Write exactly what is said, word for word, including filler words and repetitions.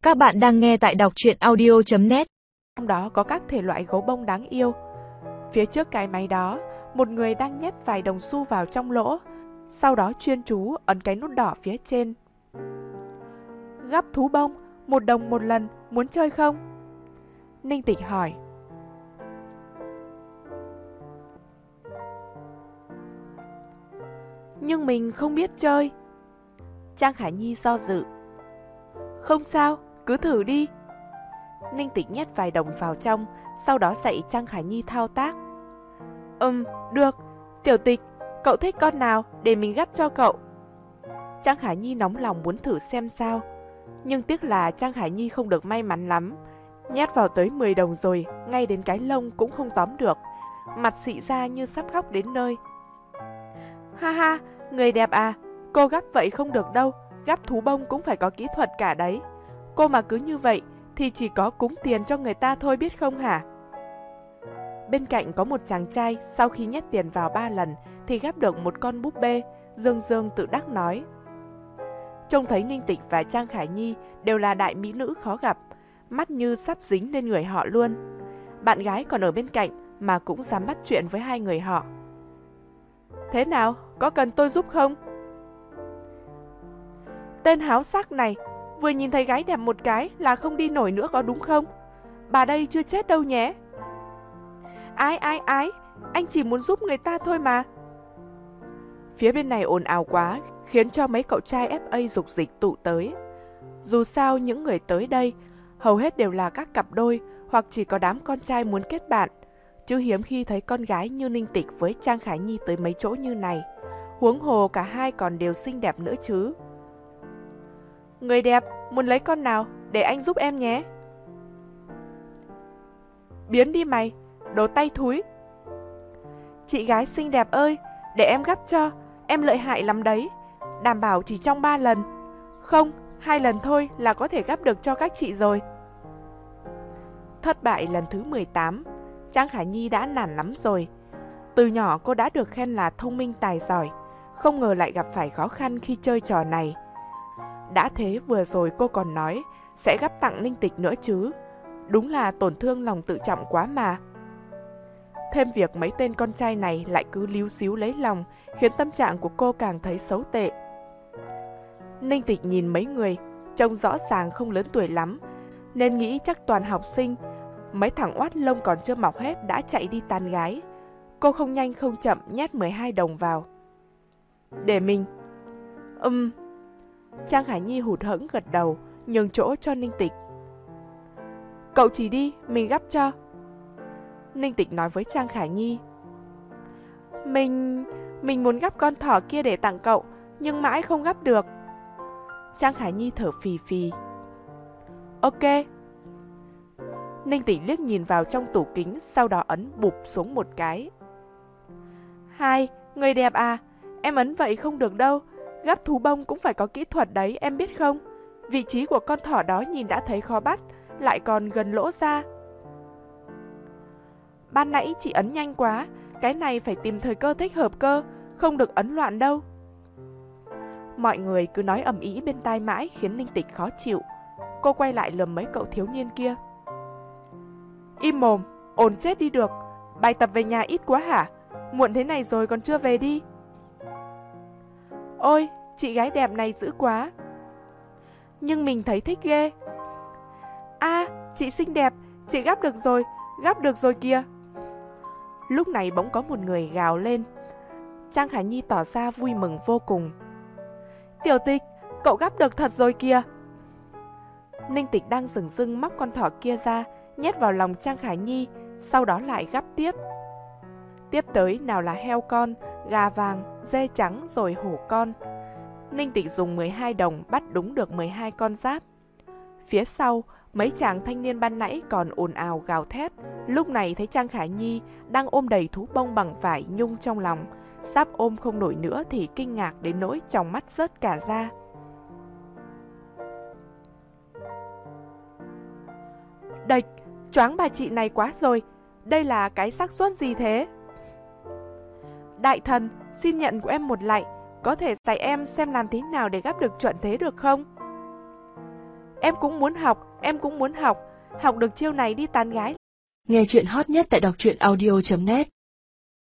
Các bạn đang nghe tại đọc truyện audio chấm net. Trong đó có các thể loại gấu bông đáng yêu. Phía trước cái máy đó, một người đang nhét vài đồng xu vào trong lỗ, sau đó chuyên chú ấn cái nút đỏ phía trên. Gắp thú bông, một đồng một lần, muốn chơi không? Ninh Tịch hỏi. Nhưng mình không biết chơi. Trang Khả Nhi do dự. Không sao, cứ thử đi. Ninh Tịch nhét vài đồng vào trong, sau đó dạy Trang Khả Nhi thao tác. Ừm, được. Tiểu Tịch, cậu thích con nào để mình gắp cho cậu? Trang Khả Nhi nóng lòng muốn thử xem sao. Nhưng tiếc là Trang Khả Nhi không được may mắn lắm. Nhét vào tới mười đồng rồi, ngay đến cái lông cũng không tóm được. Mặt xị ra như sắp khóc đến nơi. Ha ha, người đẹp à, cô gắp vậy không được đâu. Gắp thú bông cũng phải có kỹ thuật cả đấy. Cô mà cứ như vậy thì chỉ có cúng tiền cho người ta thôi biết không hả? Bên cạnh có một chàng trai sau khi nhét tiền vào ba lần thì gắp được một con búp bê, dương dương tự đắc nói. Trông thấy Ninh Tịch và Trang Khả Nhi đều là đại mỹ nữ khó gặp, mắt như sắp dính lên người họ luôn. Bạn gái còn ở bên cạnh mà cũng dám bắt chuyện với hai người họ. Thế nào, có cần tôi giúp không? Tên háo sắc này, vừa nhìn thấy gái đẹp một cái là không đi nổi nữa có đúng không? Bà đây chưa chết đâu nhé. Ái ái ái, anh chỉ muốn giúp người ta thôi mà. Phía bên này ồn ào quá, khiến cho mấy cậu trai ép a dục dịch tụ tới. Dù sao những người tới đây, hầu hết đều là các cặp đôi hoặc chỉ có đám con trai muốn kết bạn, chứ hiếm khi thấy con gái như Ninh Tịch với Trang Khả Nhi tới mấy chỗ như này. Huống hồ cả hai còn đều xinh đẹp nữa chứ. Người đẹp, muốn lấy con nào, để anh giúp em nhé. Biến đi mày, đồ tay thúi. Chị gái xinh đẹp ơi, để em gắp cho, em lợi hại lắm đấy. Đảm bảo chỉ trong ba lần. Không, hai lần thôi là có thể gắp được cho các chị rồi. Thất bại lần thứ mười tám, Trang Khả Nhi đã nản lắm rồi. Từ nhỏ cô đã được khen là thông minh tài giỏi, không ngờ lại gặp phải khó khăn khi chơi trò này. Đã thế vừa rồi cô còn nói sẽ gắp tặng Ninh Tịch nữa chứ. Đúng là tổn thương lòng tự trọng quá mà. Thêm việc mấy tên con trai này lại cứ líu xíu lấy lòng, khiến tâm trạng của cô càng thấy xấu tệ. Ninh Tịch nhìn mấy người, trông rõ ràng không lớn tuổi lắm, nên nghĩ chắc toàn học sinh. Mấy thằng oát lông còn chưa mọc hết đã chạy đi tán gái. Cô không nhanh không chậm nhét mười hai đồng vào. Để mình. Ừm. Trang Khả Nhi hụt hẫng gật đầu, nhường chỗ cho Ninh Tịch. Cậu chỉ đi, mình gắp cho. Ninh Tịch nói với Trang Khả Nhi. Mình... mình muốn gắp con thỏ kia để tặng cậu, nhưng mãi không gắp được. Trang Khả Nhi thở phì phì. Ok. Ninh Tịch liếc nhìn vào trong tủ kính, sau đó ấn bụp xuống một cái. Hai, người đẹp à, em ấn vậy không được đâu. Gắp thú bông cũng phải có kỹ thuật đấy, em biết không? Vị trí của con thỏ đó nhìn đã thấy khó bắt, lại còn gần lỗ ra. Ban nãy chị ấn nhanh quá, cái này phải tìm thời cơ thích hợp cơ, không được ấn loạn đâu. Mọi người cứ nói ầm ĩ bên tai mãi khiến Ninh Tịch khó chịu. Cô quay lại lườm mấy cậu thiếu niên kia. Im mồm, ồn chết đi được. Bài tập về nhà ít quá hả? Muộn thế này rồi còn chưa về đi. Ôi, chị gái đẹp này dữ quá. Nhưng mình thấy thích ghê. À, chị xinh đẹp, chị gắp được rồi, gắp được rồi kìa. Lúc này bỗng có một người gào lên. Trang Khả Nhi tỏ ra vui mừng vô cùng. Tiểu Tịch, cậu gắp được thật rồi kìa. Ninh Tịch đang dửng dưng móc con thỏ kia ra, nhét vào lòng Trang Khả Nhi, sau đó lại gắp tiếp. Tiếp tới nào là heo con, gà vàng, dê trắng rồi hổ con. Ninh Tịch dùng mười hai đồng bắt đúng được mười hai con giáp. Phía sau, mấy chàng thanh niên ban nãy còn ồn ào gào thét. Lúc này thấy Trang Khả Nhi đang ôm đầy thú bông bằng vải nhung trong lòng, sắp ôm không nổi nữa thì kinh ngạc đến nỗi trong mắt rớt cả ra. Đệch, choáng bà chị này quá rồi, đây là cái xác suất gì thế? Đại thần, xin nhận của em một lạy, có thể dạy em xem làm thế nào để gắp được chuẩn thế được không? em cũng muốn học, em cũng muốn học. Học được chiêu này đi tán gái. Nghe chuyện hot nhất tại đọc truyện audio chấm net.